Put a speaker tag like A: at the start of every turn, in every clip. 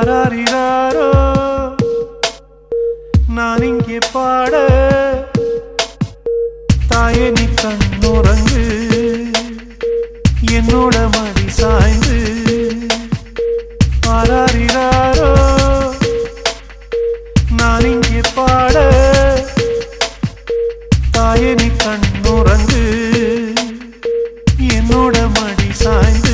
A: ஆராரிராரோ நான் இங்கே பாட தாயே நீ கண்ணுறங்கு என்னோட மடி சாய்ந்து ஆராரிராரோ நான் இங்கே பாட தாயே நீ கண்ணுறங்கு என்னோட மடி சாய்ந்து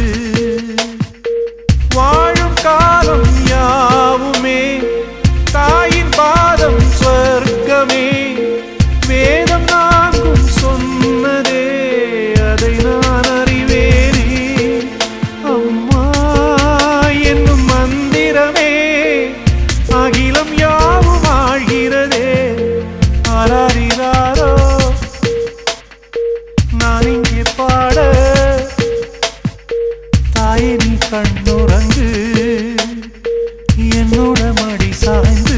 A: வாழும் காலம் யாவுமே தாயின் பாதம் சொர்க்கமே வேதம் நான்கும் சொன்னதே அதை நான் அறிவேனே அம்மா என்னும் மந்திரமே அகிலம் யாவும் ஆழ்கிறதே ஆராரிராரோ நான் இங்கே பாட தாயே நீ கண்ணுறங்கு என்னோட மடி சாய்ந்து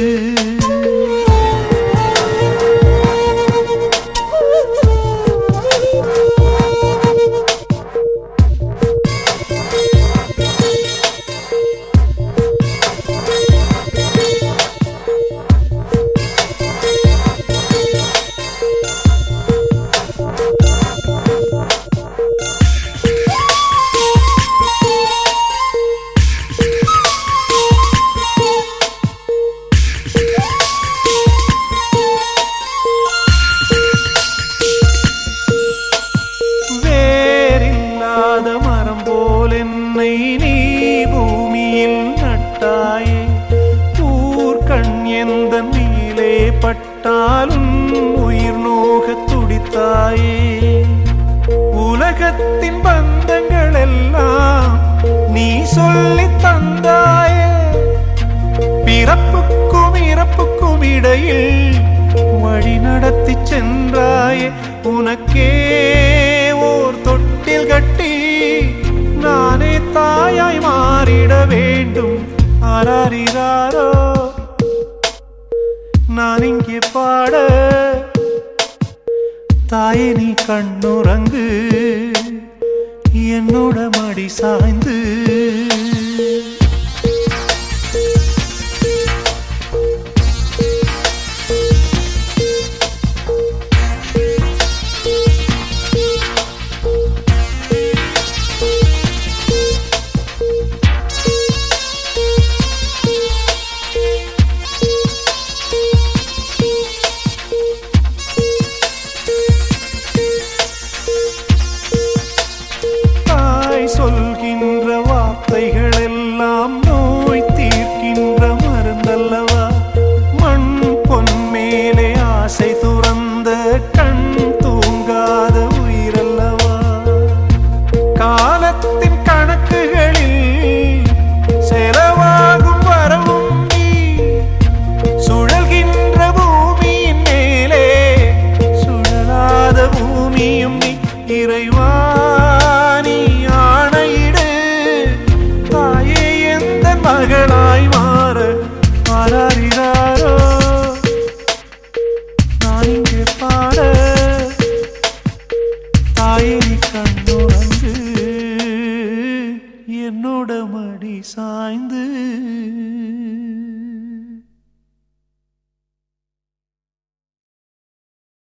A: நீ பூமியில் நட்டாயே ஊர்கண் எந்த நீலே பட்டாலும் உயிர் நோக துடித்தாயே உலகத்தின் பந்தங்கள் எல்லாம் நீ சொல்லி தந்தாயே பிறப்புக்கும் இறப்புக்கும் இடையில் வழி நடத்தி சென்றாயே உனக்கே ஓர் தொட்டில் கட்டி நானே தாயாய் மாறிட வேண்டும் ஆராரிராரோ நான் இங்கே பாட தாயே நீ கண்ணுறங்கு என்னோட மடி சாய்ந்து சொல்கின்ற வார்த்தைகள் எல்லாம் நோய் தீர்க்கின்ற மருந்தல்லவா மண் பொன் மேலே ஆசை துறந்த கண் தூங்காத உயிரல்லவா காலத்தின் கணக்குகளில் செலவாகும் வரவும் நீ சுழல்கின்ற பூமியின் மேலே சுழலாத பூமியும் நீ இறைவா மகளாய் மாற ஆராரிராரோ நான் இங்கே பாட தாயே நீ கண்ணுறங்கு என்னோட மடி சாய்ந்து